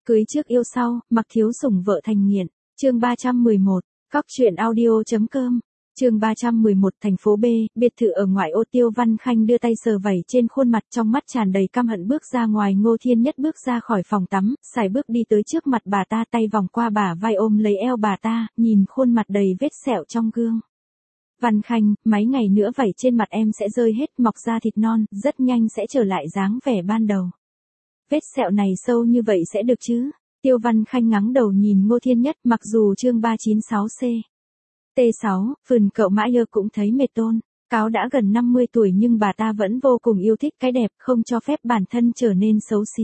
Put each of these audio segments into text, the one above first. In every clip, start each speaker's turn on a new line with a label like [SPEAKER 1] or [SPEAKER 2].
[SPEAKER 1] Cưới trước yêu sau, mặc thiếu sủng vợ thành nghiện. Chương 311, Cóc truyện audio.com. Chương 311, thành phố B, biệt thự ở ngoại ô. Tiêu Văn Khanh đưa tay sờ vẩy trên khuôn mặt, trong mắt tràn đầy căm hận bước ra ngoài. Ngô Thiên Nhất bước ra khỏi phòng tắm, sải bước đi tới trước mặt bà ta, tay vòng qua bả vai ôm lấy eo bà ta, nhìn khuôn mặt đầy vết sẹo trong gương. Văn Khanh, mấy ngày nữa vảy trên mặt em sẽ rơi hết, mọc ra thịt non, rất nhanh sẽ trở lại dáng vẻ ban đầu. Vết sẹo này sâu như vậy sẽ được chứ? Tiêu Văn Khanh ngắng đầu nhìn Ngô Thiên Nhất, mặc dù chương 396C. T6, Phườn cậu mãi lơ cũng thấy mệt tôn. Cáo đã gần 50 tuổi nhưng bà ta vẫn vô cùng yêu thích cái đẹp, không cho phép bản thân trở nên xấu xí.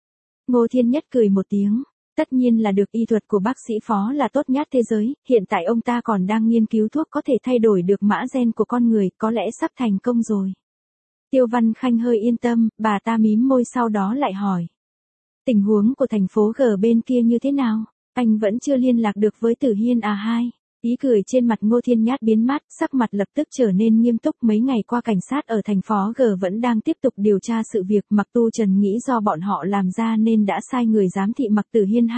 [SPEAKER 1] Ngô Thiên Nhất cười một tiếng. Tất nhiên là được, y thuật của bác sĩ Phó là tốt nhất thế giới, hiện tại ông ta còn đang nghiên cứu thuốc có thể thay đổi được mã gen của con người, có lẽ sắp thành công rồi. Tiêu Văn Khanh hơi yên tâm, bà ta mím môi sau đó lại hỏi. Tình huống của thành phố G bên kia như thế nào? Anh vẫn chưa liên lạc được với Tử Hiên à? Hai. Ý cười trên mặt Ngô Thiên Nhát biến mất, sắc mặt lập tức trở nên nghiêm túc. Mấy ngày qua cảnh sát ở thành phố G vẫn đang tiếp tục điều tra sự việc. Mạc Tu Trần nghĩ do bọn họ làm ra nên đã sai người giám thị Mạc Tử Hiên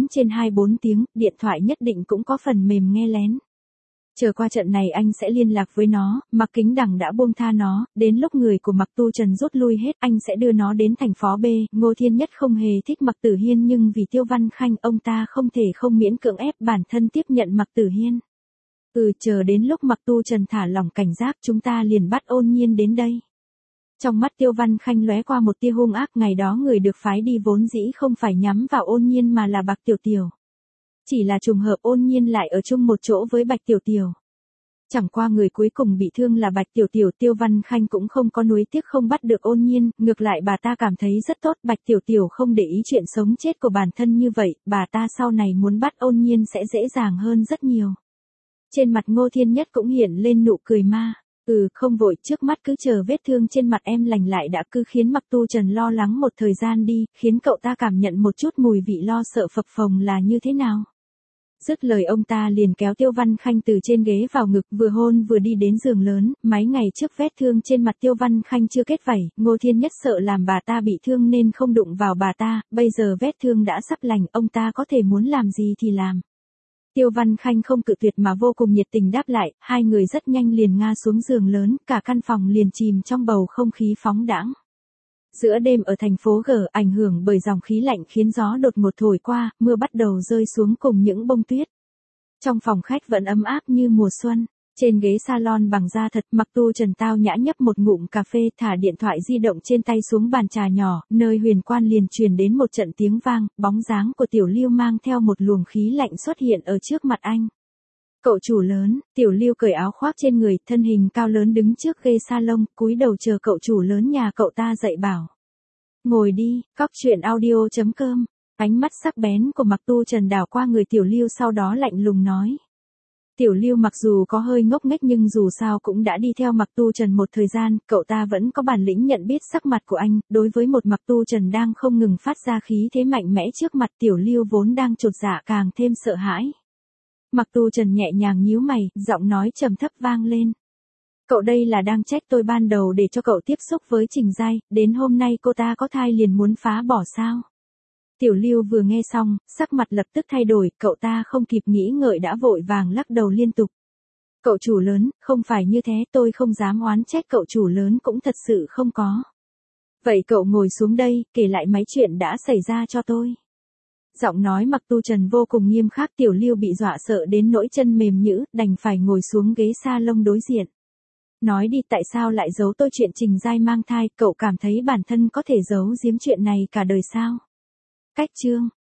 [SPEAKER 1] 24/24 tiếng, điện thoại nhất định cũng có phần mềm nghe lén. Chờ qua trận này anh sẽ liên lạc với nó. Mạc Kính Đằng đã buông tha nó, đến lúc người của Mạc Tu Trần rút lui hết, anh sẽ đưa nó đến thành phố B. Ngô Thiên Nhất không hề thích Mạc Tử Hiên nhưng vì Tiêu Văn Khanh, ông ta không thể không miễn cưỡng ép bản thân tiếp nhận Mạc Tử Hiên. Chờ đến lúc Mạc Tu Trần thả lỏng cảnh giác, chúng ta liền bắt Ôn Nhiên đến đây. Trong mắt Tiêu Văn Khanh lóe qua một tia hung ác, ngày đó người được phái đi vốn dĩ không phải nhắm vào Ôn Nhiên mà là Bạch Tiểu Tiểu. Chỉ là trùng hợp Ôn Nhiên lại ở chung một chỗ với Bạch Tiểu Tiểu. Chẳng qua người cuối cùng bị thương là Bạch Tiểu Tiểu. Tiêu Văn Khanh cũng không có nuối tiếc không bắt được Ôn Nhiên, ngược lại bà ta cảm thấy rất tốt. Bạch Tiểu Tiểu không để ý chuyện sống chết của bản thân như vậy, bà ta sau này muốn bắt Ôn Nhiên sẽ dễ dàng hơn rất nhiều. Trên mặt Ngô Thiên Nhất cũng hiện lên nụ cười ma. Không vội, trước mắt cứ chờ vết thương trên mặt em lành lại đã. Cứ khiến Mạc Tu Trần lo lắng một thời gian đi, khiến cậu ta cảm nhận một chút mùi vị lo sợ phập phồng là như thế nào. Dứt lời ông ta liền kéo Tiêu Văn Khanh từ trên ghế vào ngực, vừa hôn vừa đi đến giường lớn. Mấy ngày trước vết thương trên mặt Tiêu Văn Khanh chưa kết vảy, Ngô Thiên Nhất sợ làm bà ta bị thương nên không đụng vào bà ta, bây giờ vết thương đã sắp lành, ông ta có thể muốn làm gì thì làm. Tiêu Văn Khanh không cự tuyệt mà vô cùng nhiệt tình đáp lại, hai người rất nhanh liền ngã xuống giường lớn, cả căn phòng liền chìm trong bầu không khí phóng đãng. Giữa đêm ở thành phố G, ảnh hưởng bởi dòng khí lạnh khiến gió đột ngột thổi qua, mưa bắt đầu rơi xuống cùng những bông tuyết. Trong phòng khách vẫn ấm áp như mùa xuân. Trên ghế salon bằng da thật, Mạc Tu Trần tao nhã nhấp một ngụm cà phê, thả điện thoại di động trên tay xuống bàn trà nhỏ, nơi huyền quan liền truyền đến một trận tiếng vang, bóng dáng của Tiểu Lưu mang theo một luồng khí lạnh xuất hiện ở trước mặt anh. Cậu chủ lớn. Tiểu Lưu cởi áo khoác trên người, thân hình cao lớn đứng trước ghế salon, cúi đầu chờ cậu chủ lớn nhà cậu ta dạy bảo. Ngồi đi. Cóc truyện audio.com. Ánh mắt sắc bén của Mạc Tu Trần đảo qua người Tiểu Lưu, sau đó lạnh lùng nói. Tiểu Lưu mặc dù có hơi ngốc nghếch nhưng dù sao cũng đã đi theo Mạc Tu Trần một thời gian, cậu ta vẫn có bản lĩnh nhận biết sắc mặt của anh. Đối với một Mạc Tu Trần đang không ngừng phát ra khí thế mạnh mẽ trước mặt, Tiểu Lưu vốn đang chột dạ càng thêm sợ hãi. Mạc Tu Trần nhẹ nhàng nhíu mày, giọng nói trầm thấp vang lên. Cậu đây là đang trách tôi ban đầu để cho cậu tiếp xúc với Trình Giai, đến hôm nay cô ta có thai liền muốn phá bỏ sao? Tiểu Lưu vừa nghe xong, sắc mặt lập tức thay đổi, cậu ta không kịp nghĩ ngợi đã vội vàng lắc đầu liên tục. Cậu chủ lớn, không phải như thế, tôi không dám oán trách cậu chủ lớn, cũng thật sự không có. Vậy cậu ngồi xuống đây, kể lại mấy chuyện đã xảy ra cho tôi. Giọng nói Mạc Tu Trần vô cùng nghiêm khắc. Tiểu Lưu bị dọa sợ đến nỗi chân mềm nhũn, đành phải ngồi xuống ghế salon đối diện. Nói đi, tại sao lại giấu tôi chuyện Trình Giai mang thai, cậu cảm thấy bản thân có thể giấu giếm chuyện này cả đời sao? Cách chương